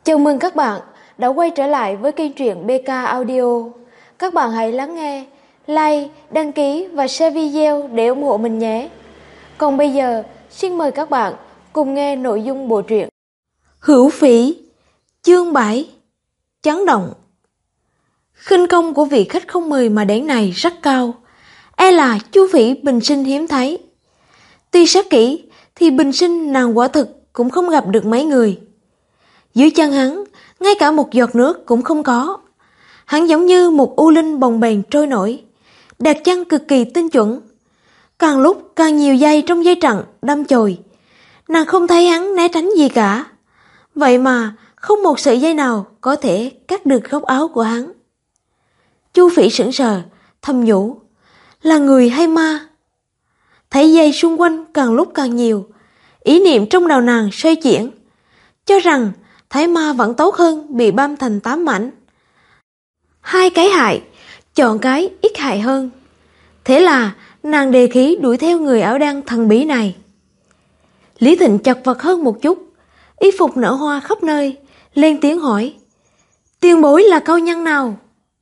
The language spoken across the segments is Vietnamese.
Chào mừng các bạn đã quay trở lại với kênh truyện BK Audio. Các bạn hãy lắng nghe, like, đăng ký và share video để ủng hộ mình nhé. Còn bây giờ, xin mời các bạn cùng nghe nội dung bộ truyện Hữu Phỉ, chương 7, Chấn động. Khinh công của vị khách không mời mà đến này rất cao, e là Chu Phỉ bình sinh hiếm thấy. Tuy xét kỹ thì bình sinh nàng quả thực cũng không gặp được mấy người. Dưới chân hắn, ngay cả một giọt nước cũng không có. Hắn giống như một u linh bồng bềnh trôi nổi, đặt chân cực kỳ tinh chuẩn. Càng lúc càng nhiều dây trong dây trận đâm chồi. Nàng không thấy hắn né tránh gì cả. Vậy mà không một sợi dây nào có thể cắt được góc áo của hắn. Chu Phỉ sững sờ, thầm nhủ, là người hay ma? Thấy dây xung quanh càng lúc càng nhiều, ý niệm trong đầu nàng xoay chuyển, cho rằng thấy ma vẫn tốt hơn bị băm thành 8 mảnh. Hai cái hại, chọn cái ít hại hơn. Thế là nàng đề khí đuổi theo người áo đen thần bí này. Lý Thịnh chật vật hơn một chút, y phục nở hoa khắp nơi, lên tiếng hỏi, tiền bối là cao nhân nào?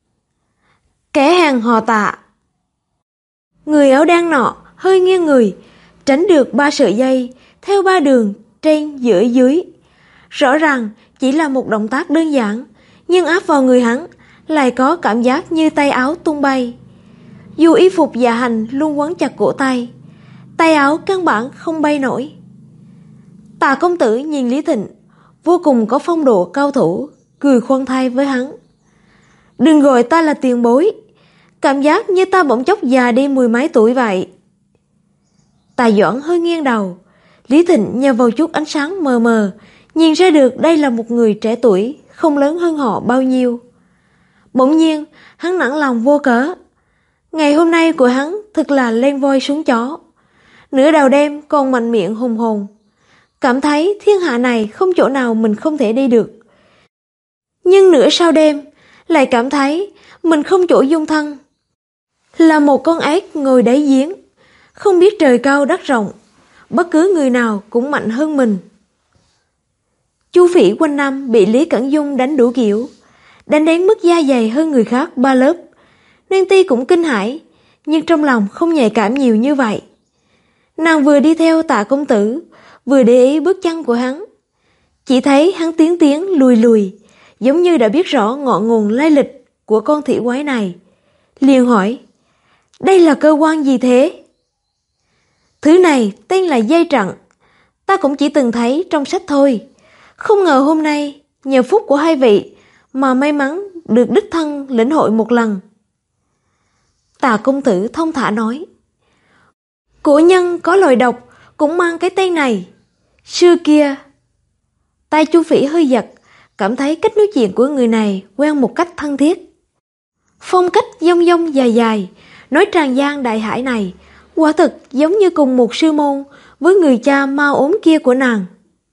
Kẻ hàng họ Tạ. Người áo đen nọ hơi nghiêng người, tránh được 3 sợi dây theo 3 đường trên giữa dưới. Rõ ràng chỉ là một động tác đơn giản, nhưng áp vào người hắn lại có cảm giác như tay áo tung bay. Dù y phục dạ hành luôn quấn chặt cổ tay, tay áo căn bản không bay nổi. Tạ công tử nhìn Lý Thịnh, vô cùng có phong độ cao thủ, cười khoan thai với hắn. Đừng gọi ta là tiền bối, cảm giác như ta bỗng chốc già đi 10 mấy tuổi vậy. Tạ Doãn hơi nghiêng đầu, Lý Thịnh nhờ vào chút ánh sáng mờ mờ, nhìn ra được đây là một người trẻ tuổi, không lớn hơn họ bao nhiêu. Bỗng nhiên, hắn nản lòng vô cớ. Ngày hôm nay của hắn thật là lên voi xuống chó. Nửa đầu đêm còn mạnh miệng hùng hồn, cảm thấy thiên hạ này không chỗ nào mình không thể đi được. Nhưng nửa sau đêm, lại cảm thấy mình không chỗ dung thân. Là một con ếch ngồi đáy giếng, không biết trời cao đất rộng, bất cứ người nào cũng mạnh hơn mình. Chu Phỉ quanh năm bị Lý Cẩn Dung đánh đủ kiểu, đánh đến mức da dày hơn người khác 3 lớp, nên Ti cũng kinh hãi, nhưng trong lòng không nhạy cảm nhiều như vậy. Nàng vừa đi theo Tạ công tử, vừa để ý bước chân của hắn, chỉ thấy hắn tiến tiến lùi lùi, giống như đã biết rõ ngọn nguồn lai lịch của con thủy quái này. Liền hỏi, đây là cơ quan gì thế? Thứ này tên là dây trận, ta cũng chỉ từng thấy trong sách thôi. Không ngờ hôm nay, nhờ phúc của hai vị mà may mắn được đích thân lĩnh hội một lần. Tạ công tử thông thả nói, cổ nhân có loài độc cũng mang cái tên này. Xưa kia, tay Chu Phỉ hơi giật, cảm thấy cách nói chuyện của người này quen một cách thân thiết. Phong cách dông dông dài dài, nói tràn gian đại hải này, quả thực giống như cùng một sư môn với người cha ma ốm kia của nàng.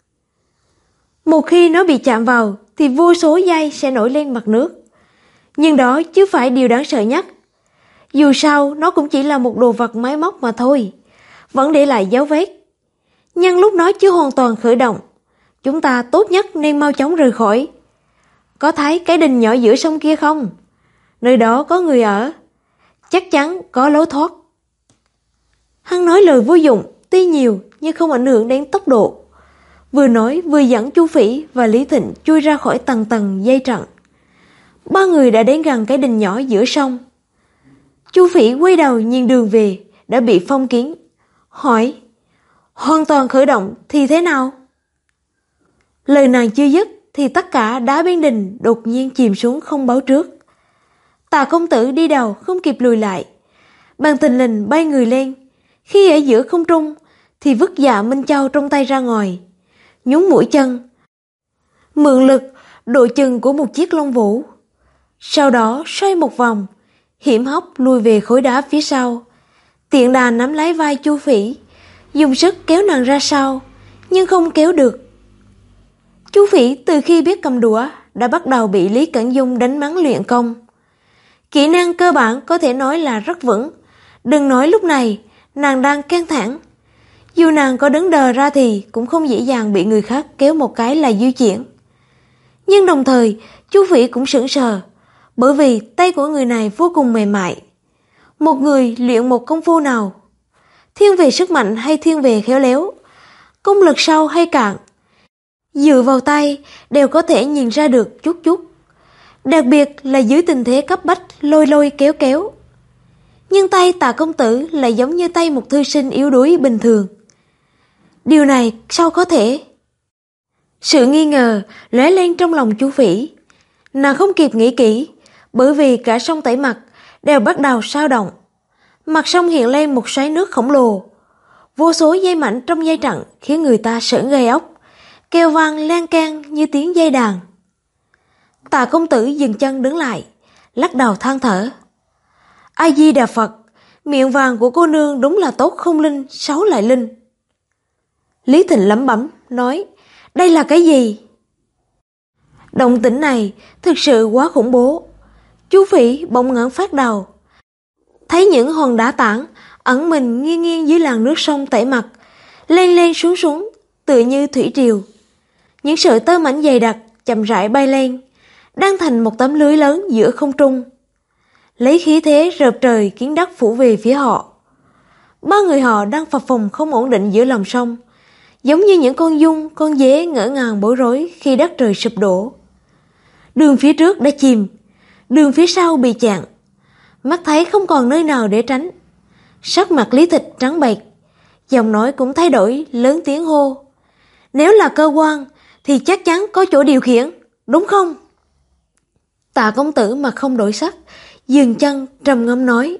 Một khi nó bị chạm vào thì vô số dây sẽ nổi lên mặt nước. Nhưng đó chứ phải điều đáng sợ nhất. Dù sao nó cũng chỉ là một đồ vật máy móc mà thôi, vẫn để lại dấu vết. Nhưng lúc nó chưa hoàn toàn khởi động, chúng ta tốt nhất nên mau chóng rời khỏi. Có thấy cái đình nhỏ giữa sông kia không? Nơi đó có người ở, chắc chắn có lối thoát. Hắn nói lời vô dụng, tuy nhiều nhưng không ảnh hưởng đến tốc độ. Vừa nói vừa dẫn Chu Phỉ và Lý Thịnh chui ra khỏi tầng tầng dây trận. 3 người đã đến gần cái đình nhỏ giữa sông. Chu Phỉ quay đầu nhìn đường về đã bị phong kín, hỏi, hoàn toàn khởi động thì thế nào? Lời nàng chưa dứt thì tất cả đá bên đình đột nhiên chìm xuống không báo trước. Tạ công tử đi đầu không kịp lùi lại, bàn tình lình bay người lên. Khi ở giữa không trung thì vứt Dạ Minh Châu trong tay ra ngoài, nhúng mũi chân, mượn lực độ chừng của một chiếc lông vũ. Sau đó xoay một vòng, hiểm hóc lùi về khối đá phía sau, tiện đà nắm lấy vai Chu Phỉ, dùng sức kéo nàng ra sau, nhưng không kéo được. Chu Phỉ từ khi biết cầm đũa đã bắt đầu bị Lý Cẩn Dung đánh mắng luyện công. Kỹ năng cơ bản có thể nói là rất vững, đừng nói lúc này nàng đang căng thẳng. Dù nàng có đứng đờ ra thì cũng không dễ dàng bị người khác kéo một cái là di chuyển. Nhưng đồng thời, Chu Phỉ cũng sững sờ, bởi vì tay của người này vô cùng mềm mại. Một người luyện một công phu nào, thiên về sức mạnh hay thiên về khéo léo, công lực sâu hay cạn, dựa vào tay đều có thể nhìn ra được chút chút. Đặc biệt là dưới tình thế cấp bách lôi lôi kéo kéo. Nhưng tay Tạ công tử lại giống như tay một thư sinh yếu đuối bình thường. Điều này sao có thể? Sự nghi ngờ lóe lên trong lòng Chu Phỉ. Nàng không kịp nghĩ kỹ, bởi vì cả sông Tẩy Mặt đều bắt đầu sao động. Mặt sông hiện lên một xoáy nước khổng lồ. Vô số dây mảnh trong dây trận khiến người ta sởn gai ốc, kêu vang len keng như tiếng dây đàn. Tạ công tử dừng chân đứng lại, lắc đầu than thở. A Di Đà Phật, miệng vàng của cô nương đúng là tốt không linh, xấu lại linh. Lý Thịnh lẩm bẩm nói, đây là cái gì? Động tĩnh này thực sự quá khủng bố. Chu Phỉ bỗng ngẩng phát đầu, thấy những hòn đá tảng ẩn mình nghiêng nghiêng dưới làn nước sông Tẩy Mặt, lên lên xuống xuống tựa như thủy triều. Những sợi tơ mảnh dày đặc chậm rãi bay lên, đang thành một tấm lưới lớn giữa không trung, lấy khí thế rợp trời kiến đất phủ về phía họ. Ba người họ đang phập phồng không ổn định giữa lòng sông, giống như những con giun, con dế ngỡ ngàng bối rối khi đất trời sụp đổ. Đường phía trước đã chìm, đường phía sau bị chặn, mắt thấy không còn nơi nào để tránh. Sắc mặt Lý Thịnh trắng bệch, giọng nói cũng thay đổi, lớn tiếng hô, nếu là cơ quan thì chắc chắn có chỗ điều khiển, đúng không? Tạ công tử mặt không đổi sắc, dừng chân trầm ngâm nói,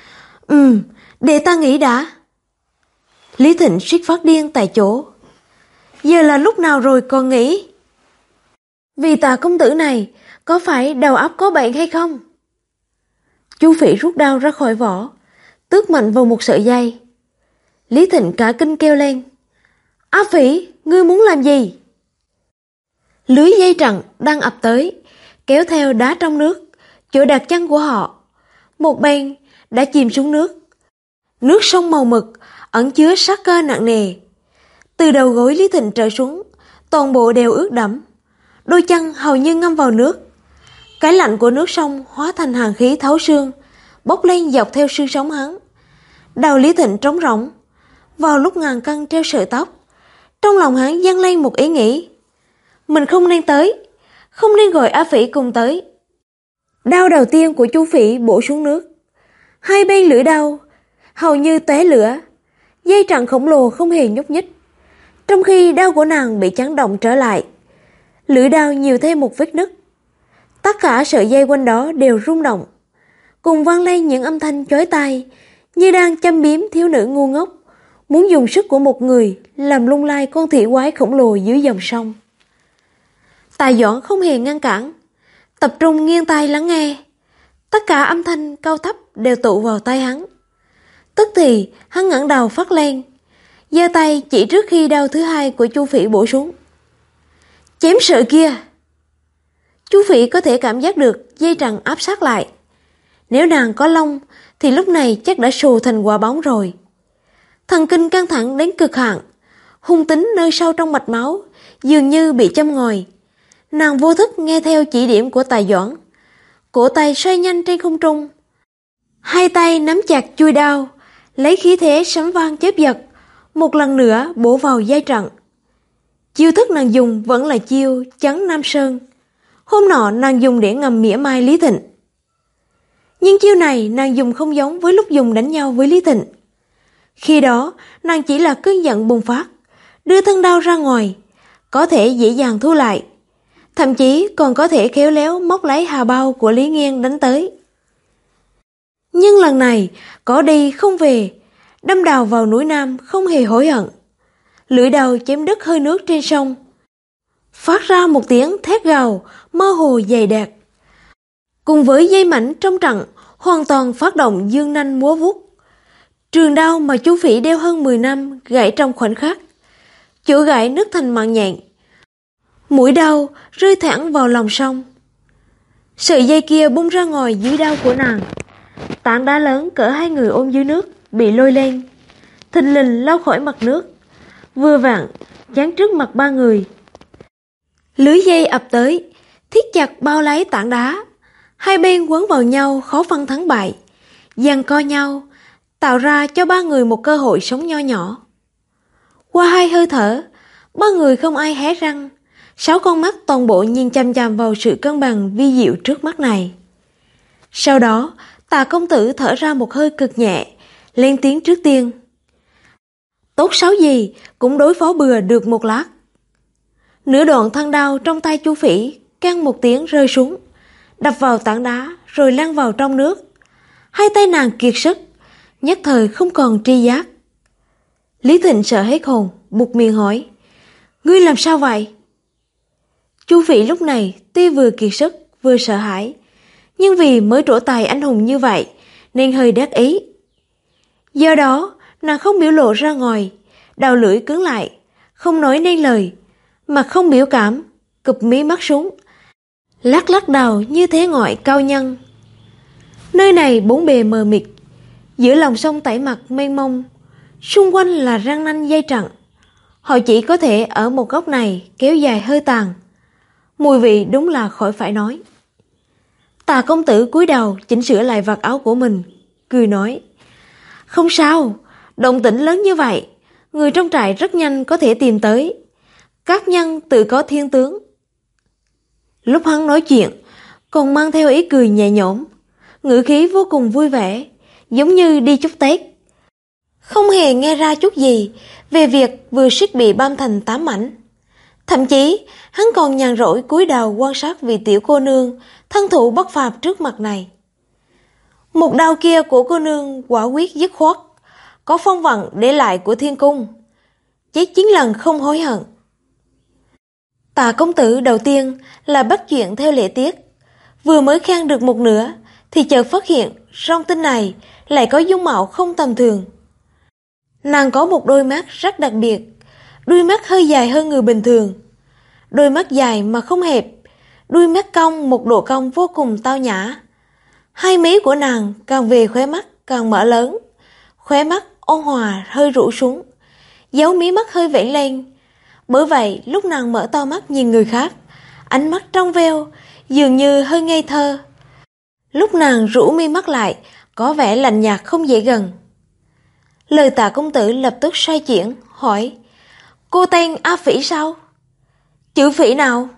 để ta nghĩ đã. Lý Thịnh suýt phát điên tại chỗ. Giờ là lúc nào rồi còn nghĩ? Vì Tạ công tử này có phải đầu óc có bệnh hay không? Chu Phỉ rút đao ra khỏi vỏ, tước mạnh vào một sợi dây. Lý Thịnh cả kinh kêu lên, A Phỉ, ngươi muốn làm gì? Lưới dây trận đang ập tới, kéo theo đá trong nước, chỗ đặt chân của họ. Một bên đã chìm xuống nước. Nước sông màu mực, ẩn chứa sát cơ nặng nề. Từ đầu gối Lý Thịnh trở xuống, toàn bộ đều ướt đẫm. Đôi chân hầu như ngâm vào nước. Cái lạnh của nước sông hóa thành hàn khí thấu xương, bốc lên dọc theo xương sống hắn. Đầu Lý Thịnh trống rỗng. Vào lúc ngàn cân treo sợi tóc, trong lòng hắn dâng lên một ý nghĩ. Mình không nên tới, không nên gọi A Phỉ cùng tới. Đao đầu tiên của Chu Phỉ bổ xuống nước. Hai bên lưỡi đao hầu như tóe lửa. Dây trận khổng lồ không hề nhúc nhích, trong khi đao của nàng bị chấn động trở lại. Lưỡi đao nhiều thêm một vết nứt. Tất cả sợi dây quanh đó đều rung động, cùng vang lên những âm thanh chói tai, như đang châm biếm thiếu nữ ngu ngốc, muốn dùng sức của một người làm lung lay con thủy quái khổng lồ dưới dòng sông. Tài Doãn không hề ngăn cản, tập trung nghiêng tai lắng nghe. Tất cả âm thanh cao thấp đều tụ vào tai hắn. Tức thì hắn ngẩng đầu phát lên, giơ tay chỉ trước khi đao thứ hai của Chu Phỉ bổ xuống. Chém sợi kia! Chu Phỉ có thể cảm giác được dây trận áp sát lại. Nếu nàng có lông thì lúc này chắc đã xù thành quả bóng rồi. Thần kinh căng thẳng đến cực hạn, hung tính nơi sâu trong mạch máu dường như bị châm ngòi. Nàng vô thức nghe theo chỉ điểm của Tài Doãn, cổ tay xoay nhanh trên không trung. Hai tay nắm chặt chuôi đao, lấy khí thế sấm vang chớp giật, một lần nữa bổ vào dây trận. Chiêu thức nàng dùng vẫn là chiêu chấn Nam Sơn. Hôm nọ nàng dùng để ngầm mỉa mai Lý Thịnh. Nhưng chiêu này nàng dùng không giống với lúc dùng đánh nhau với Lý Thịnh. Khi đó nàng chỉ là cơn giận bùng phát, đưa thân đao ra ngoài, có thể dễ dàng thu lại, thậm chí còn có thể khéo léo móc lấy hà bao của Lý Nghiên đánh tới. Nhưng lần này có đi không về, đâm đào vào núi Nam không hề hối hận. Lưỡi đao chém đứt hơi nước trên sông, phát ra một tiếng thét gào mơ hồ dày đặc. Cùng với dây mảnh trong trận hoàn toàn phát động dương nanh múa vuốt. Trường đao mà Chu Phỉ đeo hơn 10 năm gãy trong khoảnh khắc, chỗ gãy nứt thành mảng nhện. Mũi đao rơi thẳng vào lòng sông. Sợi dây kia bung ra ngoài dưới đao của nàng. Tảng đá lớn cỡ hai người ôm dưới nước bị lôi lên, thình lình lao khỏi mặt nước, vừa vặn chắn trước mặt ba người. Lưới dây ập tới, thiết chặt bao lấy tảng đá. Hai bên quấn vào nhau khó phân thắng bại, giằng co nhau, tạo ra cho ba người một cơ hội sống nho nhỏ. Qua 2 hơi thở, ba người không ai hé răng, 6 con mắt toàn bộ nhìn chằm chằm vào sự cân bằng vi diệu trước mắt này. Sau đó, Tà công tử thở ra một hơi cực nhẹ, lên tiếng trước tiên. Tốt xấu gì cũng đối phó bừa được một lát. Nửa đoạn thân đao trong tay Chu Phỉ keng một tiếng rơi xuống, đập vào tảng đá rồi lăn vào trong nước. Hai tay nàng kiệt sức, nhất thời không còn tri giác. Lý Thịnh sợ hết hồn, buột miệng hỏi, ngươi làm sao vậy? Chu Phỉ lúc này tuy vừa kiệt sức vừa sợ hãi, nhưng vì mới trổ tài anh hùng như vậy nên hơi đắc ý. Do đó nàng không biểu lộ ra ngoài, đầu lưỡi cứng lại, không nói nên lời, mà không biểu cảm, cụp mí mắt xuống, lắc lắc đầu như thế ngoại cao nhân. Nơi này bốn bề mờ mịt, giữa lòng sông Tẩy Mặt mênh mông, xung quanh là răng nanh dây trận. Họ chỉ có thể ở một góc này kéo dài hơi tàn. Mùi vị đúng là khỏi phải nói. Tà công tử cúi đầu chỉnh sửa lại vạt áo của mình, cười nói, không sao, động tĩnh lớn như vậy, người trong trại rất nhanh có thể tìm tới. Các nhân tự có thiên tướng. Lúc hắn nói chuyện, còn mang theo ý cười nhẹ nhõm, ngữ khí vô cùng vui vẻ, giống như đi chúc Tết. Không hề nghe ra chút gì về việc vừa suýt bị băm thành 8 mảnh. Thậm chí, hắn còn nhàn rỗi cúi đầu quan sát vị tiểu cô nương thân thủ bất phàm trước mặt này. Một đao kia của cô nương quả quyết dứt khoát, có phong vận để lại của thiên cung. Chết 9 lần không hối hận. Tà công tử đầu tiên là bắt chuyện theo lễ tiết, vừa mới khen được một nửa thì chợt phát hiện song tinh này lại có dung mạo không tầm thường. Nàng có một đôi mắt rất đặc biệt, đuôi mắt hơi dài hơn người bình thường. Đôi mắt dài mà không hẹp, đuôi mắt cong một độ cong vô cùng tao nhã. Hai mí của nàng càng về khóe mắt càng mở lớn, khóe mắt ôn hòa hơi rũ xuống, dấu mí mắt hơi vểnh lên. Bởi vậy lúc nàng mở to mắt nhìn người khác, ánh mắt trong veo, dường như hơi ngây thơ. Lúc nàng rũ mi mắt lại, có vẻ lạnh nhạt không dễ gần. Lời Tạ công tử lập tức xoay chuyển, hỏi, cô tên A Phỉ sao? Chữ Phỉ nào?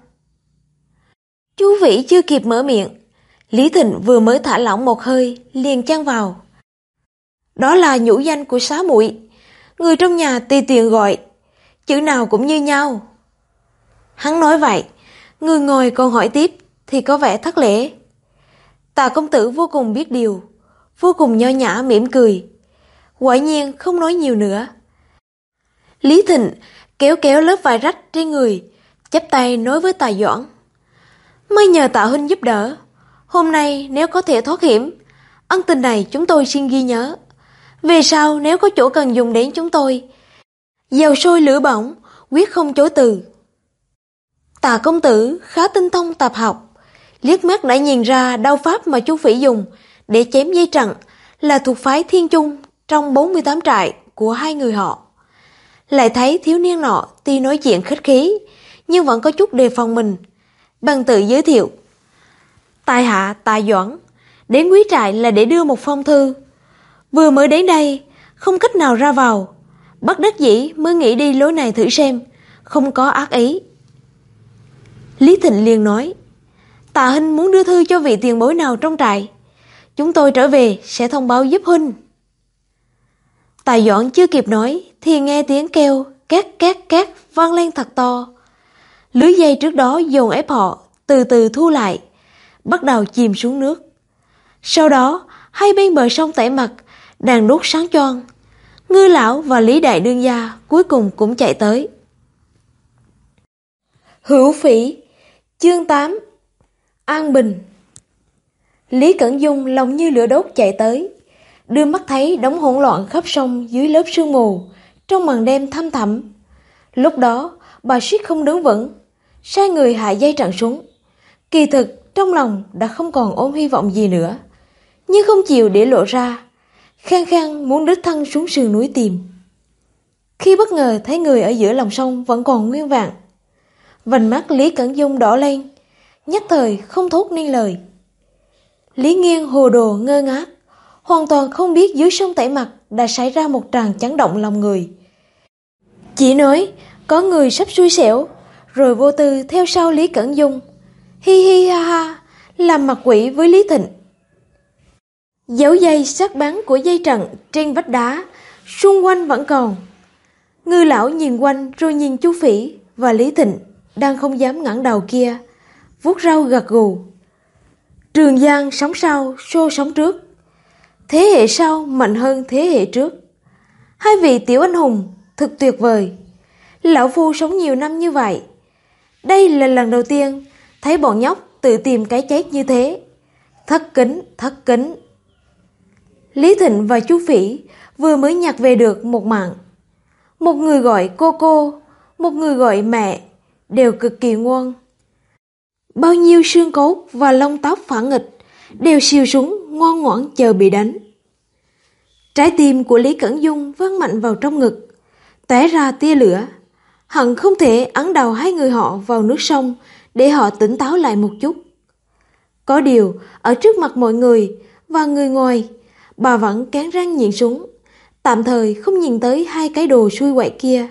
Chú Phỉ chưa kịp mở miệng, Lý Thịnh vừa mới thả lỏng một hơi, liền chen vào. Đó là nhũ danh của xá muội, người trong nhà tùy tiện gọi, chữ nào cũng như nhau. Hắn nói vậy, người ngồi còn hỏi tiếp thì có vẻ thất lễ. Tạ công tử vô cùng biết điều, vô cùng nho nhã mỉm cười, quả nhiên không nói nhiều nữa. Lý Thịnh kéo kéo lớp vải rách trên người, chắp tay nói với Tạ Doãn, mới nhờ Tạ huynh giúp đỡ, hôm nay nếu có thể thoát hiểm, ân tình này chúng tôi xin ghi nhớ. Về sau nếu có chỗ cần dùng đến chúng tôi, dầu sôi lửa bỏng, quyết không chối từ. Tạ công tử khá tinh thông tạp học, liếc mắt đã nhìn ra đao pháp mà Chu Phỉ dùng để chém dây trận là thuộc phái Thiên Trung trong 48 trại của hai người họ. Lại thấy thiếu niên nọ tuy nói chuyện khách khí, nhưng vẫn có chút đề phòng mình, bằng tự giới thiệu. Tại hạ Tạ Doãn, đến quý trại là để đưa một phong thư. Vừa mới đến đây, không cách nào ra vào, bất đắc dĩ mới nghĩ đi lối này thử xem, không có ác ý. Lý Thịnh liền nói, Tạ huynh muốn đưa thư cho vị tiền bối nào trong trại, chúng tôi trở về sẽ thông báo giúp huynh. Tạ Doãn chưa kịp nói thì nghe tiếng kêu két két két vang lên thật to. Lưới dây trước đó dồn ép họ từ từ thu lại, bắt đầu chìm xuống nước. Sau đó hai bên bờ sông Tẩy Mặt đèn đuốc sáng choang, Ngư lão và Lý đại đương gia cuối cùng cũng chạy tới. Hữu Phỉ, chương 8. An Bình. Lý Cẩn Dung lòng như lửa đốt chạy tới, đưa mắt thấy đống hỗn loạn khắp sông dưới lớp sương mù, trong màn đêm thăm thẳm. Lúc đó, bà suýt không đứng vững, sai người hạ dây trận xuống. Kỳ thực, trong lòng đã không còn ôm hy vọng gì nữa, nhưng không chịu để lộ ra, khăng khăng muốn đích thân xuống sườn núi tìm. Khi bất ngờ thấy người ở giữa lòng sông vẫn còn nguyên vẹn, vành mắt Lý Cẩn Dung đỏ lên, nhất thời không thốt nên lời. Lý Nghiên hồ đồ ngơ ngác, hoàn toàn không biết dưới sông Tẩy Mặt đã xảy ra một tràng chấn động lòng người. Chỉ nói có người sắp xui xẻo, rồi vô tư theo sau Lý Cẩn Dung, hi hi ha ha, làm mặt quỷ với Lý Thịnh. Dấu dây sắc bén của dây trận trên vách đá xung quanh vẫn còn. Ngư lão nhìn quanh rồi nhìn Chu Phỉ và Lý Thịnh đang không dám ngẩng đầu kia, vuốt râu gật gù. Trường Giang sống sau xô sống trước, thế hệ sau mạnh hơn thế hệ trước. Hai vị tiểu anh hùng thật tuyệt vời. Lão phu sống nhiều năm như vậy, đây là lần đầu tiên thấy bọn nhóc tự tìm cái chết như thế. Thất kính, thất kính. Lý Thịnh và Chu Phỉ vừa mới nhặt về được một mạng. Một người gọi cô, một người gọi mẹ, đều cực kỳ ngoan. Bao nhiêu xương cốt và lông tóc phản nghịch đều xìu súng ngoan ngoãn chờ bị đánh. Trái tim của Lý Cẩn Dung văng mạnh vào trong ngực, tóe ra tia lửa. Hận không thể ấn đầu hai người họ vào nước sông để họ tỉnh táo lại một chút. Có điều, ở trước mặt mọi người và người ngoài, bà vẫn cắn răng nhịn xuống, tạm thời không nhìn tới hai cái đồ xui quậy kia.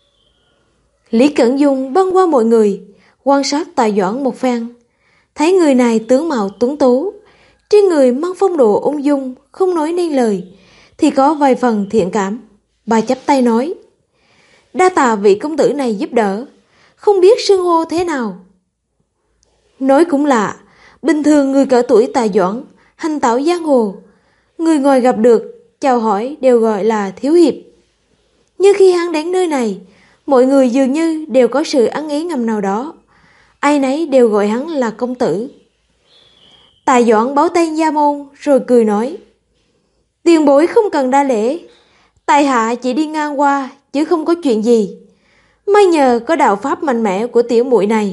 Lý Cẩn Dung băng qua mọi người, quan sát Tài Doãn một phen, thấy người này tướng mạo tuấn tú, trên người mang phong độ ung dung, không nói nên lời, thì có vài phần thiện cảm. Bà chắp tay nói, đa tạ vị công tử này giúp đỡ, không biết xưng hô thế nào. Nói cũng lạ, bình thường người cỡ tuổi Tài Doãn, hành tẩu giang hồ, người ngoài gặp được, chào hỏi đều gọi là thiếu hiệp. Nhưng khi hắn đến nơi này, mọi người dường như đều có sự ăn ý ngầm nào đó, ai nấy đều gọi hắn là công tử. Tài Doãn báo tên gia môn rồi cười nói, tiền bối không cần đa lễ, tại hạ chỉ đi ngang qua chứ không có chuyện gì, may nhờ có đạo pháp mạnh mẽ của tiểu muội này.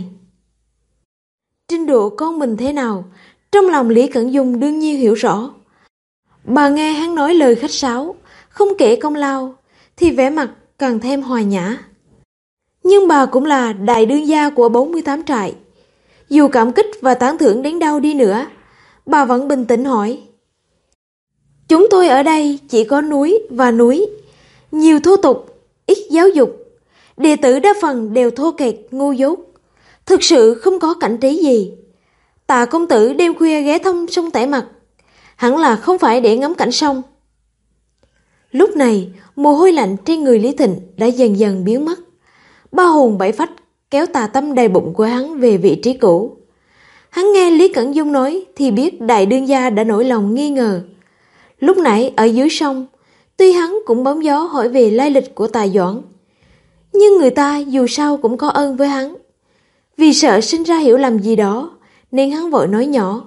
Trình độ con mình thế nào, trong lòng Lý Cẩn Dung đương nhiên hiểu rõ. Bà nghe hắn nói lời khách sáo, không kể công lao, thì vẻ mặt càng thêm hòa nhã. Nhưng bà cũng là đại đương gia của 48 trại. Dù cảm kích và tán thưởng đến đâu đi nữa, bà vẫn bình tĩnh hỏi, chúng tôi ở đây chỉ có núi và núi, nhiều thô tục, ít giáo dục, đệ tử đa phần đều thô kệch ngu dốt, thực sự không có cảnh trí gì. Tạ công tử đêm khuya ghé thăm sông Tẻ Mặt, hẳn là không phải để ngắm cảnh sông. Lúc này, mồ hôi lạnh trên người Lý Thịnh đã dần dần biến mất. Ba hồn bảy phách kéo tà tâm đầy bụng của hắn về vị trí cũ. Hắn nghe Lý Cẩn Dung nói thì biết đại đương gia đã nổi lòng nghi ngờ. Lúc nãy ở dưới sông, tuy hắn cũng bóng gió hỏi về lai lịch của Tài Doãn, nhưng người ta dù sao cũng có ơn với hắn. Vì sợ sinh ra hiểu lầm gì đó, nên hắn vội nói nhỏ,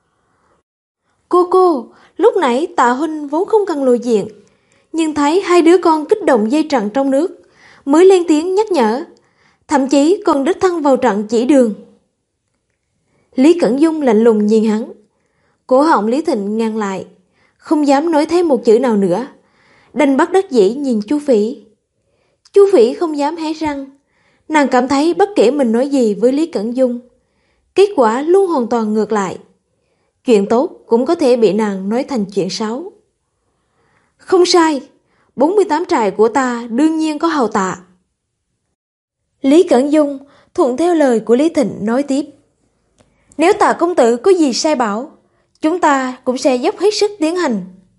cô, lúc nãy Tạ huynh vốn không cần lộ diện, nhưng thấy hai đứa con kích động dây trận trong nước, mới lên tiếng nhắc nhở, thậm chí còn đích thân vào trận chỉ đường. Lý Cẩn Dung lạnh lùng nhìn hắn, cổ họng Lý Thịnh ngăn lại, không dám nói thêm một chữ nào nữa, đành bất đắc dĩ nhìn Chu Phỉ. Chu Phỉ không dám hé răng, nàng cảm thấy bất kể mình nói gì với Lý Cẩn Dung, kết quả luôn hoàn toàn ngược lại. Chuyện tốt cũng có thể bị nàng nói thành chuyện xấu. Không sai, 48 trại của ta đương nhiên có hầu Tạ. Lý Cẩn Dung thuận theo lời của Lý Thịnh nói tiếp, nếu Tạ công tử có gì sai bảo, chúng ta cũng sẽ dốc hết sức tiến hành.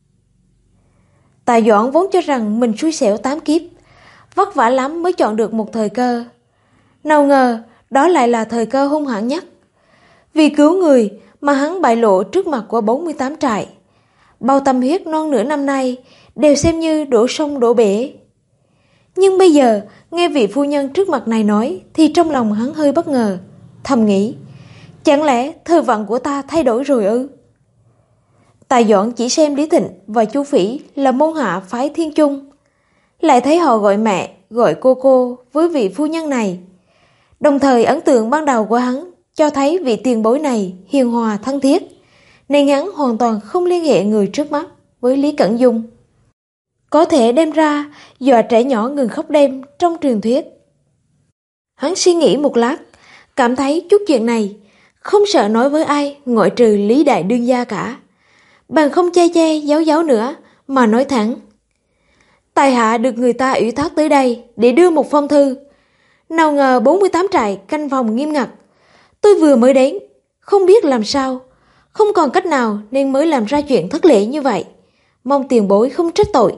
Tạ Doãn vốn cho rằng mình xui xẻo 8 kiếp, vất vả lắm mới chọn được một thời cơ. Nào ngờ đó lại là thời cơ hung hãn nhất. Vì cứu người mà hắn bại lộ trước mặt của 48 trại, bao tâm huyết non nửa năm nay đều xem như đổ sông đổ bể. Nhưng bây giờ nghe vị phu nhân trước mặt này nói thì trong lòng hắn hơi bất ngờ, thầm nghĩ, chẳng lẽ thời vận của ta thay đổi rồi ư? Tài Doãn chỉ xem Lý Thịnh và Chu Phỉ là môn hạ phái Thiên Chung, lại thấy họ gọi mẹ, gọi cô với vị phu nhân này. Đồng thời ấn tượng ban đầu của hắn cho thấy vị tiền bối này hiền hòa thân thiết, nên hắn hoàn toàn không liên hệ người trước mắt với Lý Cẩn Dung. Có thể đem ra dọa trẻ nhỏ ngừng khóc đêm trong truyền thuyết. Hắn suy nghĩ một lát, cảm thấy chút chuyện này không sợ nói với ai ngoại trừ Lý Đại Đương gia cả. Bạn không che che giấu giấu nữa mà nói thẳng: Tài hạ được người ta ủy thác tới đây để đưa một phong thư. Nào ngờ 48 trại canh phòng nghiêm ngặt. Tôi vừa mới đến, không biết làm sao, không còn cách nào nên mới làm ra chuyện thất lễ như vậy. Mong tiền bối không trách tội.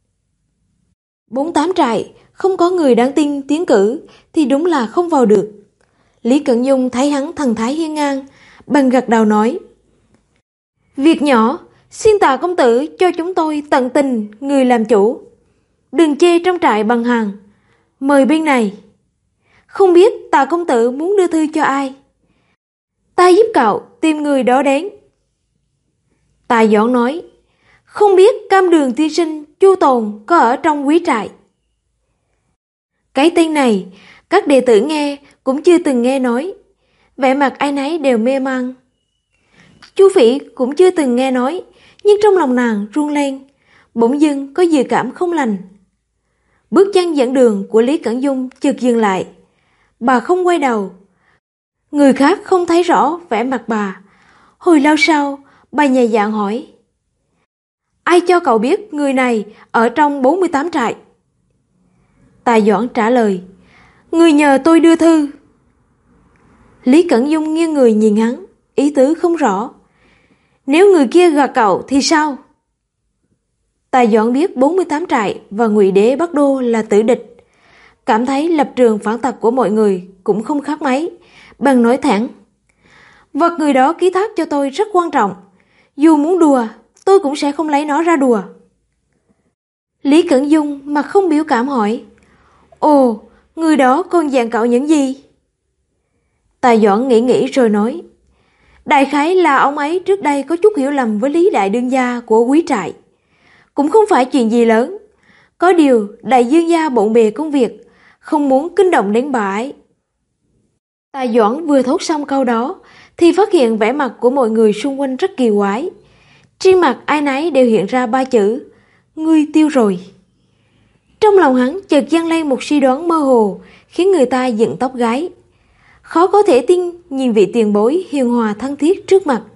48 trại không có người đáng tin tiến cử thì đúng là không vào được. Lý Cẩn Dung thấy hắn thần thái hiên ngang, bằng gật đầu nói: Việc nhỏ, xin Tạ công tử cho chúng tôi tận tình người làm chủ. Đừng chê trong trại bằng hàng. Mời bên này. Không biết Tạ công tử muốn đưa thư cho ai? Ta giúp cậu tìm người đó đến. Tạ Doãn nói: Không biết Cam Đường tiên sinh Chu Tồn có ở trong quý trại. Cái tên này các đệ tử nghe cũng chưa từng nghe nói, vẻ mặt ai nấy đều mê man. Chu Phỉ cũng chưa từng nghe nói, nhưng trong lòng nàng run lên, bỗng dưng có dự cảm không lành. Bước chân dẫn đường của Lý Cẩn Dung chợt dừng lại. Bà không quay đầu. Người khác không thấy rõ vẻ mặt bà. Hồi lâu sau, bà nhẹ dạn hỏi: Ai cho cậu biết người này ở trong 48 trại? Tạ Doãn trả lời: Người nhờ tôi đưa thư. Lý Cẩn Dung nghiêng người nhìn hắn, ý tứ không rõ. Nếu người kia gạt cậu thì sao? Tạ Doãn biết 48 trại và Ngụy Đế Bắc Đô là tử địch, cảm thấy lập trường phản tặc của mọi người cũng không khác mấy, bèn nói thẳng: Vật người đó ký thác cho tôi rất quan trọng, dù muốn đùa tôi cũng sẽ không lấy nó ra đùa. Lý Cẩn Dung mặt không biểu cảm hỏi: Ồ, người đó còn dặn cậu những gì? Tạ Doãn nghĩ rồi nói: Đại khái là ông ấy trước đây có chút hiểu lầm với Lý Đại Đương gia của quý trại. Cũng không phải chuyện gì lớn. Có điều Đại Dương gia bộn bề công việc, không muốn kinh động đến bà ấy. Tạ Doãn vừa thốt xong câu đó thì phát hiện vẻ mặt của mọi người xung quanh rất kỳ quái. Trên mặt ai nấy đều hiện ra 3 chữ: Ngươi tiêu rồi. Trong lòng hắn chợt dâng lên một suy đoán mơ hồ, khiến người ta dựng tóc gáy. Khó có thể tin nhìn vị tiền bối hiền hòa thân thiết trước mặt.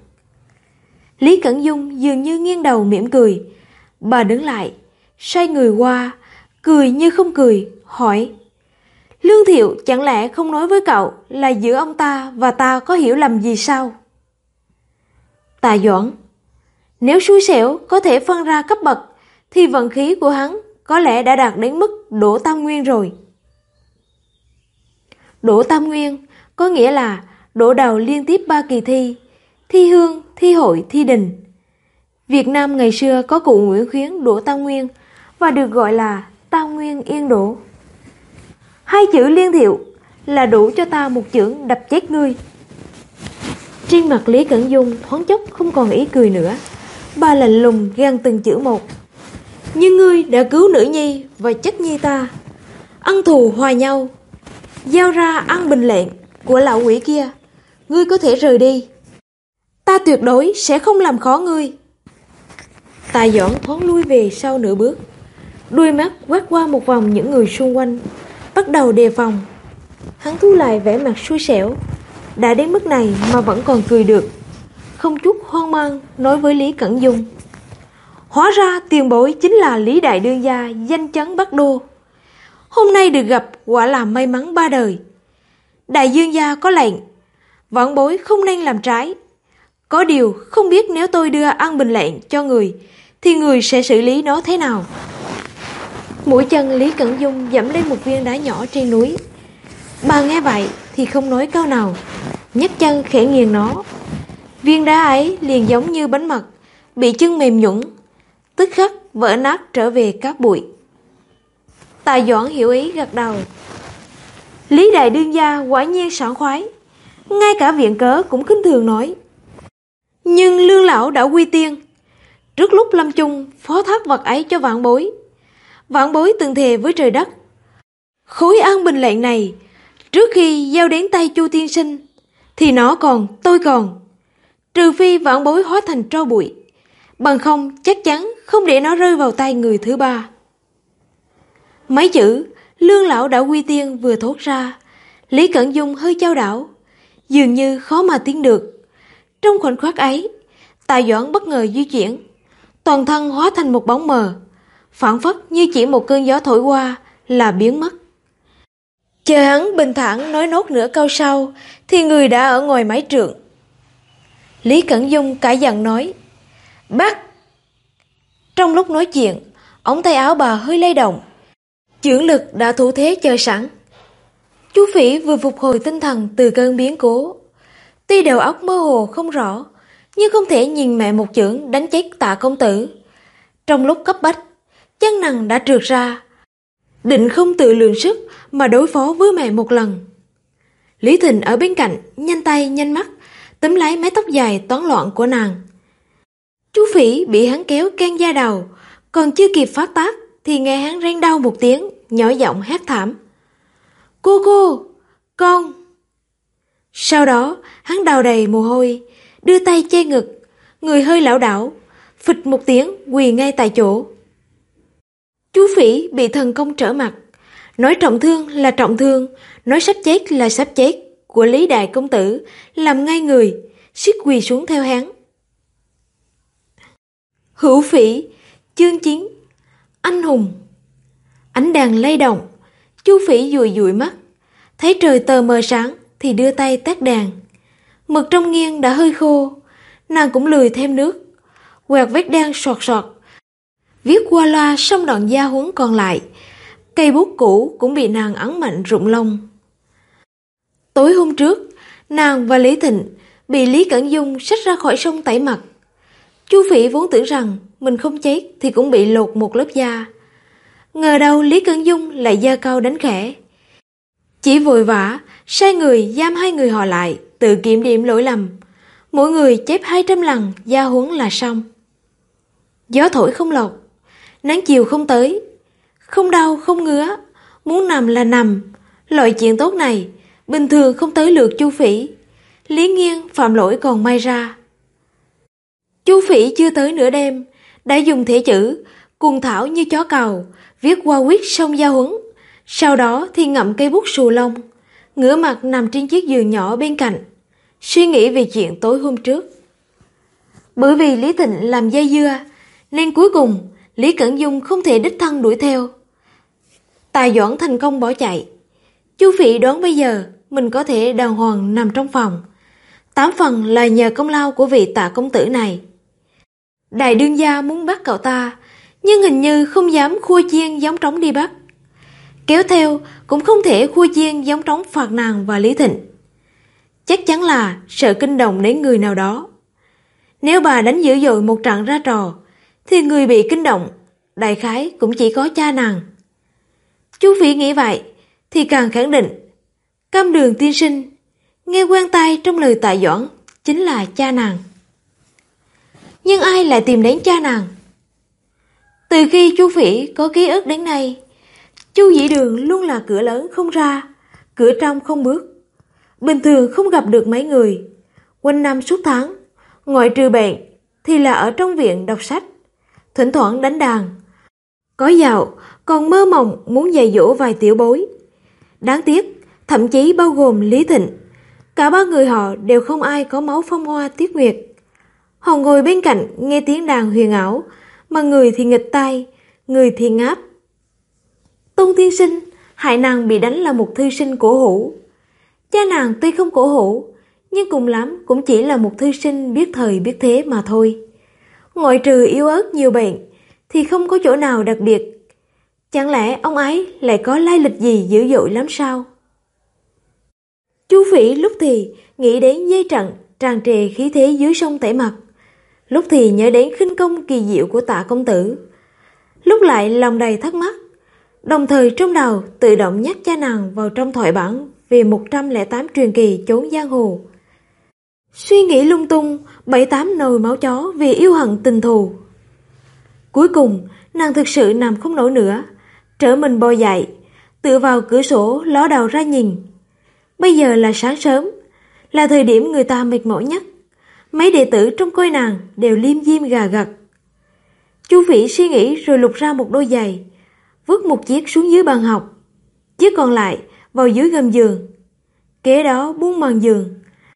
Lý Cẩn Dung dường như nghiêng đầu mỉm cười. Bà đứng lại, xoay người qua, cười như không cười, hỏi: Lương Thiệu chẳng lẽ không nói với cậu là giữa ông ta và ta có hiểu lầm gì sao? Tạ Doãn: Nếu xui xẻo có thể phân ra cấp bậc thì vận khí của hắn có lẽ đã đạt đến mức Đỗ Tam Nguyên rồi. Đỗ Tam Nguyên có nghĩa là đỗ đầu liên tiếp 3 kỳ thi: thi hương, thi hội, thi đình. Việt Nam ngày xưa có cụ Nguyễn Khuyến Đỗ Tam Nguyên và được gọi là Tam Nguyên Yên Đỗ. 2 chữ Liên Thiệu là đủ cho ta một chưởng đập chết ngươi. Trên mặt Lý Cẩn Dung thoáng chốc không còn ý cười nữa. Bà lạnh lùng gằn từng chữ một: Nhưng ngươi đã cứu nữ nhi và chất nhi ta, ân thù hòa nhau, giao ra ăn bình lệnh của lão quỷ kia, ngươi có thể rời đi. Ta tuyệt đối sẽ không làm khó ngươi. Tạ Doãn thoáng lui về sau nửa bước, đuôi mắt quét qua một vòng những người xung quanh, bắt đầu đề phòng. Hắn thu lại vẻ mặt xui xẻo, đã đến mức này mà vẫn còn cười được, không chút hoang mang nói với Lý Cẩn Dung: Hóa ra tiền bối chính là Lý Đại Đương gia danh chấn Bắc Đô. Hôm nay được gặp quả là may mắn 3 đời. Đại Dương gia có lệnh, vãn bối không nên làm trái. Có điều không biết nếu tôi đưa ăn bình lệnh cho người thì người sẽ xử lý nó thế nào? Mũi chân Lý Cẩn Dung dẫm lên một viên đá nhỏ trên núi. Bà nghe vậy thì không nói câu nào, nhấc chân khẽ nghiền nó. Viên đá ấy liền giống như bánh mật, bị chân mềm nhũn, tức khắc vỡ nát trở về cát bụi. Tạ Doãn hiểu ý gật đầu. Lý Đại Đương gia quả nhiên sảng khoái, ngay cả viện cớ cũng khinh thường nói: Nhưng Lương lão đã quy tiên, trước lúc lâm chung phó thác vật ấy cho vãn bối. Vãn bối từng thề với trời đất, khối an bình lệnh này trước khi giao đến tay Chu tiên sinh thì nó còn, tôi còn. Trừ phi vãn bối hóa thành tro bụi, bằng không chắc chắn không để nó rơi vào tay người thứ ba. Mấy chữ Lương lão đã quy tiên vừa thốt ra, Lý Cẩn Dung hơi chao đảo, dường như khó mà tiến được. Trong khoảnh khắc ấy, Tạ Doãn bất ngờ di chuyển, toàn thân hóa thành một bóng mờ, phảng phất như chỉ một cơn gió thổi qua là biến mất. Chờ hắn bình thản nói nốt nửa câu sau thì người đã ở ngoài mái trượng. Lý Cẩn Dung cả giận nói: "Bắt!" Trong lúc nói chuyện, ống tay áo bà hơi lay động, chưởng lực đã thủ thế chờ sẵn. Chú Phỉ vừa phục hồi tinh thần từ cơn biến cố, tuy đầu óc mơ hồ không rõ, nhưng không thể nhìn mẹ một chưởng đánh chết Tạ công tử. Trong lúc cấp bách, chân nàng đã trượt ra, định không tự lượng sức mà đối phó với mẹ một lần. Lý Thịnh ở bên cạnh nhanh tay nhanh mắt túm lấy mái tóc dài toán loạn của nàng. Chú Phỉ bị hắn kéo can da đầu, còn chưa kịp phát tác thì nghe hắn rên đau một tiếng, nhỏ giọng hét thảm: Cô, con!" Sau đó hắn đào đầy mồ hôi, đưa tay che ngực, người hơi lảo đảo, phịch một tiếng quỳ ngay tại chỗ. Chú Phỉ bị thần công trở mặt, nói trọng thương là trọng thương, nói sắp chết là sắp chết của Lý đại công tử làm ngay người, suýt quỳ xuống theo hắn. Hữu Phỉ, chương 9, anh hùng. Ánh đèn lay động, Chú Phỉ dụi dụi mắt, thấy trời tờ mờ sáng thì đưa tay tắt đèn. Mực trong nghiêng đã hơi khô, nàng cũng lười thêm nước, quẹt vết đen soạt soạt, viết qua loa xong đoạn gia huấn còn lại. Cây bút cũ cũng bị nàng ấn mạnh rụng lông. Tối hôm trước, nàng và Lý Thịnh bị Lý Cẩn Dung xách ra khỏi sông tẩy mặt. Chú Phỉ vốn tưởng rằng mình không chết thì cũng bị lột một lớp da. Ngờ đâu Lý Cẩn Dung lại giơ cao đánh khẽ, chỉ vội vã sai người giam hai người họ lại, tự kiểm điểm lỗi lầm, mỗi người chép 200 lần gia huấn là xong. Gió thổi không lọt, nắng chiều không tới, không đau không ngứa, muốn nằm là nằm. Loại chuyện tốt này bình thường không tới lượt Chú Phỉ. Lý Nghiên phạm lỗi còn may ra. Chú Phỉ chưa tới nửa đêm đã dùng thể chữ cuồng thảo như chó cào viết qua quyết xong gia huấn, sau đó thì ngậm cây bút xù lông, ngửa mặt nằm trên chiếc giường nhỏ bên cạnh, suy nghĩ về chuyện tối hôm trước. Bởi vì Lý Thịnh làm dây dưa nên cuối cùng Lý Cẩn Dung không thể đích thân đuổi theo. Tạ Doãn thành công bỏ chạy. Chú Phỉ đoán bây giờ mình có thể đàng hoàng nằm trong phòng, 8 phần là nhờ công lao của vị Tạ công tử này. Đại đương gia muốn bắt cậu ta, nhưng hình như không dám khua chiên gióng trống đi bắt. Kéo theo cũng không thể khua chiên gióng trống phạt nàng và Lý Thịnh. Chắc chắn là sợ kinh động đến người nào đó. Nếu bà đánh dữ dội một trận ra trò, thì người bị kinh động đại khái cũng chỉ có cha nàng. Chú Phỉ nghĩ vậy thì càng khẳng định Cam Đường tiên sinh nghe quen tai trong lời Tạ Doãn chính là cha nàng. Nhưng ai lại tìm đến cha nàng? Từ khi Chú Phỉ có ký ức đến nay, Chu Dĩ Đường luôn là cửa lớn không ra, cửa trong không bước. Bình thường không gặp được mấy người, quanh năm suốt tháng, ngoại trừ bệnh thì là ở trong viện đọc sách, thỉnh thoảng đánh đàn. Có dạo còn mơ mộng muốn dạy dỗ vài tiểu bối. Đáng tiếc, thậm chí bao gồm Lý Thịnh, cả ba người họ đều không ai có máu phong hoa tuyết nguyệt. Họ ngồi bên cạnh nghe tiếng đàn huyền ảo, mà người thì nghịch tai, người thì ngáp. Tôn tiên sinh hại nàng bị đánh là một thư sinh cổ hủ. Cha nàng tuy không cổ hủ, nhưng cùng lắm cũng chỉ là một thư sinh biết thời biết thế mà thôi. Ngoại trừ yếu ớt nhiều bệnh thì không có chỗ nào đặc biệt. Chẳng lẽ ông ấy lại có lai lịch gì dữ dội lắm sao? Chú Phỉ lúc thì nghĩ đến dây trận tràn trề khí thế dưới sông Tẩy Mặt, lúc thì nhớ đến khinh công kỳ diệu của Tạ công tử, lúc lại lòng đầy thắc mắc, đồng thời trong đầu tự động nhắc cha nàng vào trong thoại bản về 108 truyền kỳ chốn giang hồ. Suy nghĩ lung tung 7-8 nồi máu chó vì yêu hận tình thù. Cuối cùng nàng thực sự nằm không nổi nữa, trở mình bò dậy, tựa vào cửa sổ ló đầu ra nhìn. Bây giờ là sáng sớm, là thời điểm người ta mệt mỏi nhất. Mấy đệ tử trong coi nàng đều liêm diêm gà gật. Chu Phỉ suy nghĩ rồi lục ra một đôi giày, vứt một chiếc xuống dưới bàn học, chiếc còn lại vào dưới gầm giường. Kế đó buông màn giường,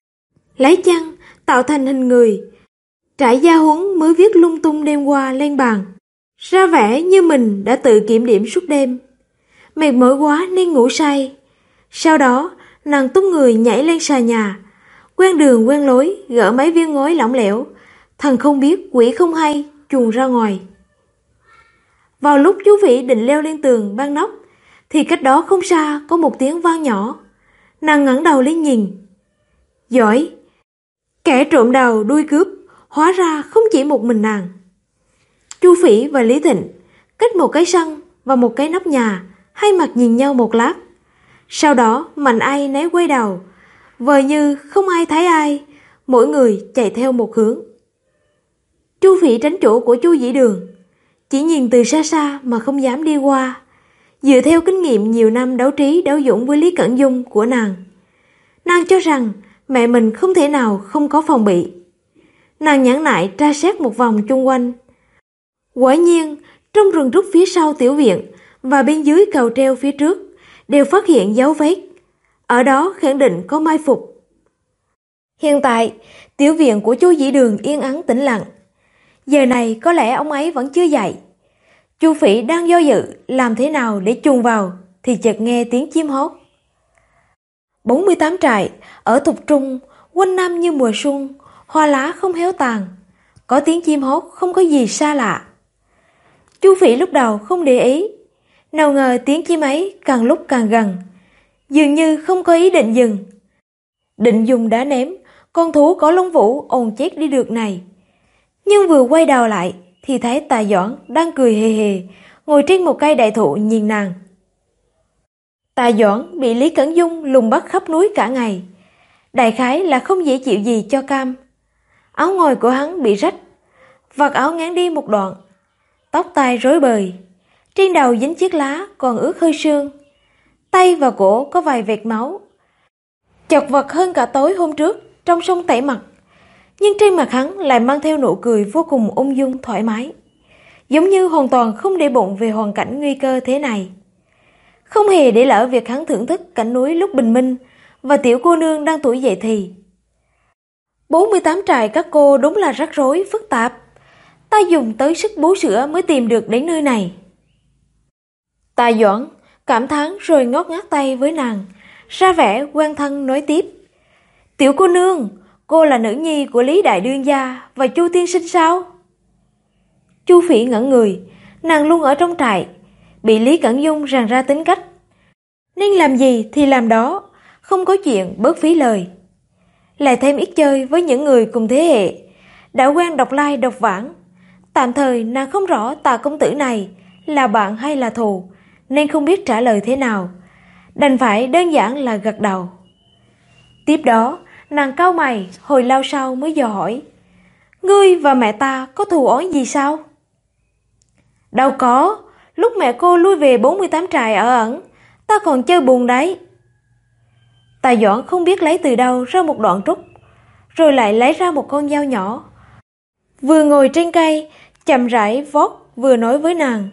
lấy chăn tạo thành hình người, trải da huấn mới viết lung tung đêm qua lên bàn, ra vẻ như mình đã tự kiểm điểm suốt đêm. Mệt mỏi quá nên ngủ say. Sau đó, nàng tung người nhảy lên xà nhà, quen đường quen lối, gỡ mấy viên ngói lỏng lẻo, thần không biết quỷ không hay, chuồn ra ngoài. Vào lúc chú Vĩ định leo lên tường ban nóc, thì cách đó không xa có một tiếng vang nhỏ. Nàng ngẩng đầu lên nhìn. Giỏi! Kẻ trộm đầu đuôi cướp, hóa ra không chỉ một mình nàng. Chu Phỉ và Lý Thịnh cách một cái sân và một cái nóc nhà, hai mặt nhìn nhau một lát. Sau đó mạnh ai nấy quay đầu, vờ như không ai thấy ai, mỗi người chạy theo một hướng. Chu Phỉ tránh chỗ của Chu Dĩ Đường, chỉ nhìn từ xa xa mà không dám đi qua. Dựa theo kinh nghiệm nhiều năm đấu trí đấu dũng với Lý Cẩn Dung của nàng cho rằng mẹ mình không thể nào không có phòng bị. Nàng nhẫn nại tra xét một vòng chung quanh. Quả nhiên, trong rừng trúc phía sau tiểu viện và bên dưới cầu treo phía trước đều phát hiện dấu vết. Ở đó khẳng định có mai phục. Hiện tại, tiểu viện của Chu Dĩ Đường yên ắng tĩnh lặng. Giờ này có lẽ ông ấy vẫn chưa dậy. Chu Phỉ đang do dự làm thế nào để chuồn vào thì chợt nghe tiếng chim hót. 48 trại ở Thục Trung quanh năm như mùa xuân, hoa lá không héo tàn. Có tiếng chim hót không có gì xa lạ. Chu Phỉ lúc đầu không để ý, nào ngờ tiếng chim ấy càng lúc càng gần, dường như không có ý định dừng. Định dùng đá ném con thú có lông vũ ồn chết đi được này. Nhưng vừa quay đầu lại thì thấy Tà Doãn đang cười hề hề, ngồi trên một cây đại thụ nhìn nàng. Tà Doãn bị Lý Cẩn Dung lùng bắt khắp núi cả ngày, đại khái là không dễ chịu gì cho cam. Áo ngồi của hắn bị rách, vạt áo ngắn đi một đoạn, tóc tai rối bời, trên đầu dính chiếc lá còn ướt hơi sương, tay và cổ có vài vệt máu. Chật vật hơn cả tối hôm trước trong sông tẩy mặt, nhưng trên mặt hắn lại mang theo nụ cười vô cùng ung dung thoải mái, giống như hoàn toàn không để bụng về hoàn cảnh nguy cơ thế này. Không hề để lỡ việc hắn thưởng thức cảnh núi lúc bình minh và tiểu cô nương đang tuổi dậy thì. 48 trại các cô đúng là rắc rối phức tạp. Ta dùng tới sức bú sữa mới tìm được đến nơi này. Tà Doãn cảm thán rồi ngót ngắt tay với nàng, ra vẻ quen thân nói tiếp. Tiểu cô nương, cô là nữ nhi của Lý Đại Đương gia và Chu tiên sinh sao? Chu Phỉ ngẩn người, nàng luôn ở trong trại, bị Lý Cẩn Dung ràng ra tính cách. Nên làm gì thì làm đó, không có chuyện bớt phí lời. Lại thêm ít chơi với những người cùng thế hệ, đã quen đọc lai đọc vãng. Tạm thời nàng không rõ Tà công tử này là bạn hay là thù, nên không biết trả lời thế nào, đành phải đơn giản là gật đầu. Tiếp đó, nàng cau mày hồi lâu sau mới dò hỏi. Ngươi và mẹ ta có thù oán gì sao? Đâu có, lúc mẹ cô lui về 48 trại ở ẩn, ta còn chơi buồn đấy. Tà Doãn không biết lấy từ đâu ra một đoạn trúc, rồi lại lấy ra một con dao nhỏ. Vừa ngồi trên cây, chậm rãi vót vừa nói với nàng.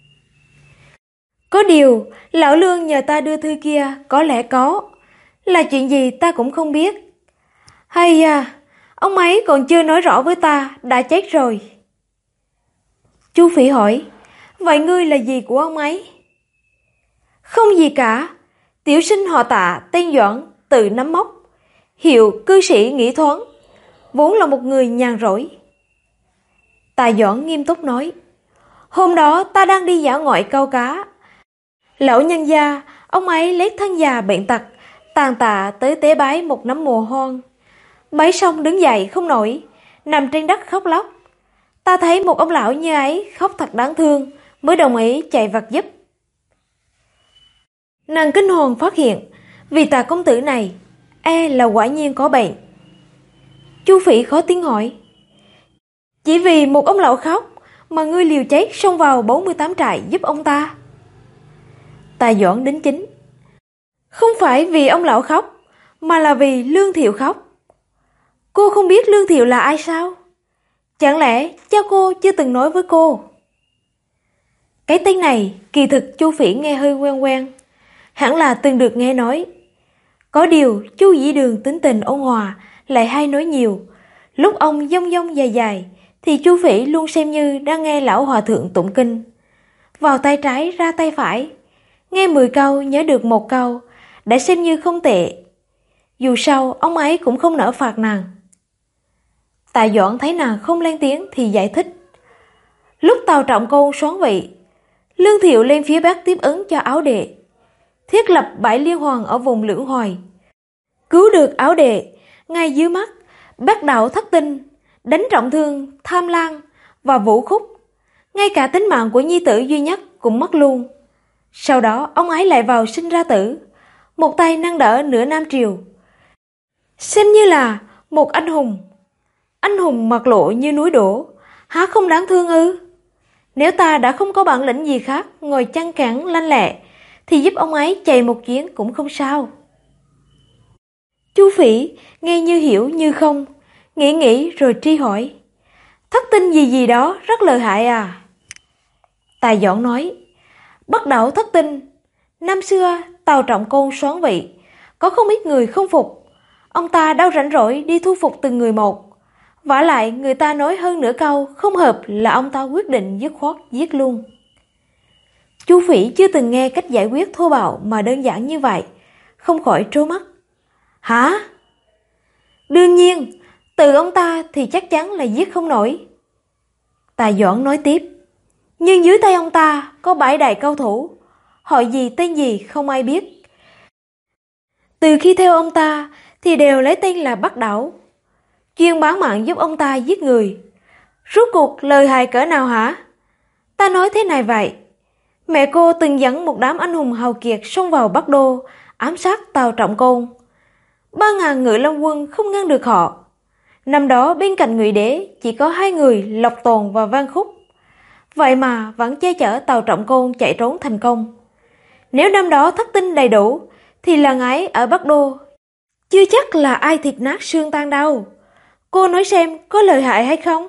Có điều, lão Lương nhờ ta đưa thư kia có lẽ có. Là chuyện gì ta cũng không biết. Hay à, ông ấy còn chưa nói rõ với ta, đã chết rồi. Chu Phỉ hỏi, vậy ngươi là gì của ông ấy? Không gì cả, tiểu sinh họ Tạ, tên Doãn, tự nắm móc, hiệu cư sĩ nghĩ thoáng, vốn là một người nhàn rỗi. Tà Doãn nghiêm túc nói, hôm đó ta đang đi dã ngoại câu cá. Lão nhân gia, ông ấy lấy thân già bệnh tật, tàn tạ tới tế bái một nắm mùa hoang. Bấy xong đứng dậy không nổi, nằm trên đất khóc lóc. Ta thấy một ông lão như ấy khóc thật đáng thương, mới đồng ý chạy vặt giúp. Nàng kinh hồn phát hiện, vì Tà công tử này, là quả nhiên có bệnh. Chu Phỉ khó tiếng hỏi, chỉ vì một ông lão khóc mà ngươi liều chết xông vào 48 trại giúp ông ta? Tà Doãn đính chính, không phải vì ông lão khóc, mà là vì Lương Thiệu khóc. Cô không biết Lương Thiệu là ai sao? Chẳng lẽ cha cô chưa từng nói với cô? Cái tên này kỳ thực Chu Phỉ nghe hơi quen quen, hẳn là từng được nghe nói. Có điều Chu Dĩ Đường tính tình ôn hòa, lại hay nói nhiều. Lúc ông dông dông dài dài thì Chu Phỉ luôn xem như đang nghe lão hòa thượng tụng kinh. Vào tay trái ra tay phải, nghe 10 câu nhớ được 1 câu, đã xem như không tệ. Dù sao ông ấy cũng không nỡ phạt nàng. Tạ Doãn thấy nàng không lên tiếng thì giải thích. Lúc Tào Trọng Côn soán vị, Lương Thiệu lên phía Bắc tiếp ứng cho Áo Đệ, thiết lập bãi liên hoàn ở vùng Lưỡng Hoài. Cứu được Áo Đệ, ngay dưới mắt, Bác Đạo thất tinh, đánh trọng thương Tham Lang và Vũ Khúc. Ngay cả tính mạng của nhi tử duy nhất cũng mất luôn. Sau đó ông ấy lại vào sinh ra tử, một tay nâng đỡ nửa Nam Triều. Xem như là một anh hùng mặt lộ như núi đổ, há không đáng thương ư? Nếu ta đã không có bản lĩnh gì khác ngồi chăn cẳng lanh lẹ, thì giúp ông ấy chạy một chuyến cũng không sao. Chu Phỉ nghe như hiểu như không, nghĩ rồi tri hỏi. Thất tinh gì đó rất lợi hại à? Tài Doãn nói, Bắc Đảo thất tinh, năm xưa Tào Trọng Côn soán vị, có không ít người không phục. Ông ta đâu rảnh rỗi đi thu phục từng người một. Vả lại người ta nói hơn nửa câu không hợp là ông ta quyết định dứt khoát giết luôn. Chu Phỉ chưa từng nghe cách giải quyết thô bạo mà đơn giản như vậy, không khỏi trố mắt. Hả? Đương nhiên, từ ông ta thì chắc chắn là giết không nổi. Tài Doãn nói tiếp, nhưng dưới tay ông ta có 7 đại cao thủ, họ gì tên gì không ai biết. Từ khi theo ông ta thì đều lấy tên là Bắc Đảo, chuyên bán mạng giúp ông ta giết người. Rốt cuộc lợi hại cỡ nào hả? Ta nói thế này vậy, mẹ cô từng dẫn một đám anh hùng hào kiệt xông vào Bắc Đô, ám sát Tào Trọng Côn. 3.000 ngự long quân không ngăn được họ. Năm đó bên cạnh Ngụy Đế chỉ có 2 người, Lộc Tồn và Văn Khúc. Vậy mà vẫn che chở Tào Trọng Côn chạy trốn thành công. Nếu năm đó thất tinh đầy đủ thì lần ấy ở Bắc Đô chưa chắc là ai thịt nát xương tan đâu. Cô nói xem có lợi hại hay không?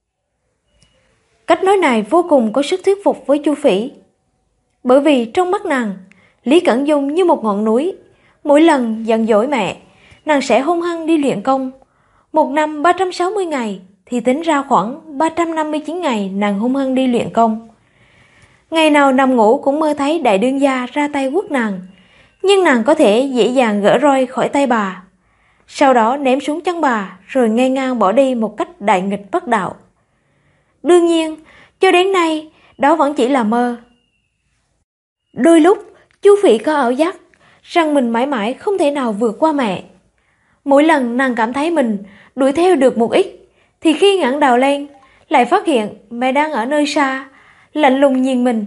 Cách nói này vô cùng có sức thuyết phục với Chu Phỉ. Bởi vì trong mắt nàng, Lý Cẩn Dung như một ngọn núi. Mỗi lần giận dỗi mẹ, nàng sẽ hung hăng đi luyện công. Một năm 360 ngày thì tính ra khoảng 359 ngày nàng hung hăng đi luyện công. Ngày nào nằm ngủ cũng mơ thấy đại đương gia ra tay quất nàng, nhưng nàng có thể dễ dàng gỡ roi khỏi tay bà, sau đó ném xuống chân bà rồi nghênh ngang bỏ đi một cách đại nghịch bất đạo. Đương nhiên, cho đến nay đó vẫn chỉ là mơ. Đôi lúc Chu Phỉ có ảo giác rằng mình mãi mãi không thể nào vượt qua mẹ. Mỗi lần nàng cảm thấy mình đuổi theo được một ít, thì khi ngẩng đầu lên lại phát hiện mẹ đang ở nơi xa, lạnh lùng nhìn mình.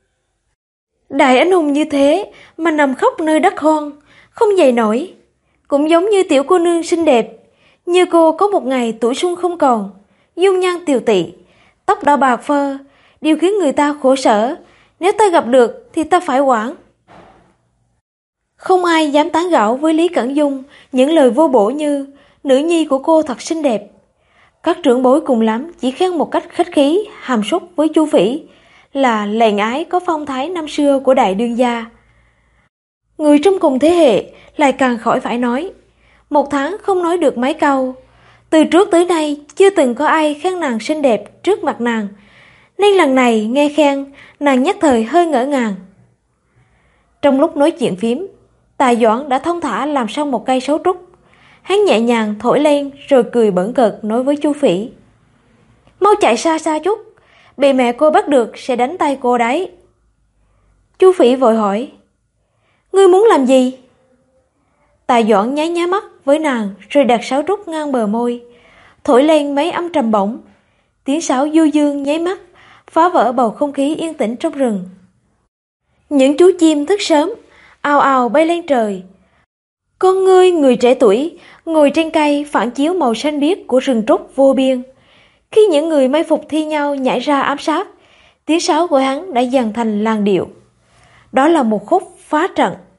Đại anh hùng như thế mà nằm khóc nơi đất hoang, không dậy nổi. Cũng giống như tiểu cô nương xinh đẹp, như cô có một ngày tuổi xuân không còn, dung nhan tiều tị, tóc đỏ bạc phơ, điều khiến người ta khổ sở. Nếu ta gặp được thì ta phải quản. Không ai dám tán gẫu với Lý Cẩn Dung những lời vô bổ như nữ nhi của cô thật xinh đẹp. Các trưởng bối cùng lắm chỉ khen một cách khách khí, hàm súc với Chu Phỉ là lèn ái có phong thái năm xưa của đại đương gia. Người trong cùng thế hệ lại càng khỏi phải nói. Một tháng không nói được mấy câu. Từ trước tới nay chưa từng có ai khen nàng xinh đẹp trước mặt nàng, nên lần này nghe khen, nàng nhất thời hơi ngỡ ngàng. Trong lúc nói chuyện phím, Tài Doãn đã thông thả làm xong một cây sấu trúc. Hắn nhẹ nhàng thổi lên rồi cười bỡn cợt nói với Chu Phỉ. Mau chạy xa xa chút, bị mẹ cô bắt được sẽ đánh tay cô đấy. Chu Phỉ vội hỏi, ngươi muốn làm gì? Tài Doãn nháy nháy mắt với nàng rồi đặt sáo trúc ngang bờ môi, thổi lên mấy âm trầm bổng. Tiếng sáo du dương nháy mắt phá vỡ bầu không khí yên tĩnh trong rừng. Những chú chim thức sớm ào ào bay lên trời. Con ngươi người trẻ tuổi ngồi trên cây phản chiếu màu xanh biếc của rừng trúc vô biên. Khi những người may phục thi nhau nhảy ra ám sát, tiếng sáo của hắn đã dần thành làn điệu. Đó là một khúc phá trận.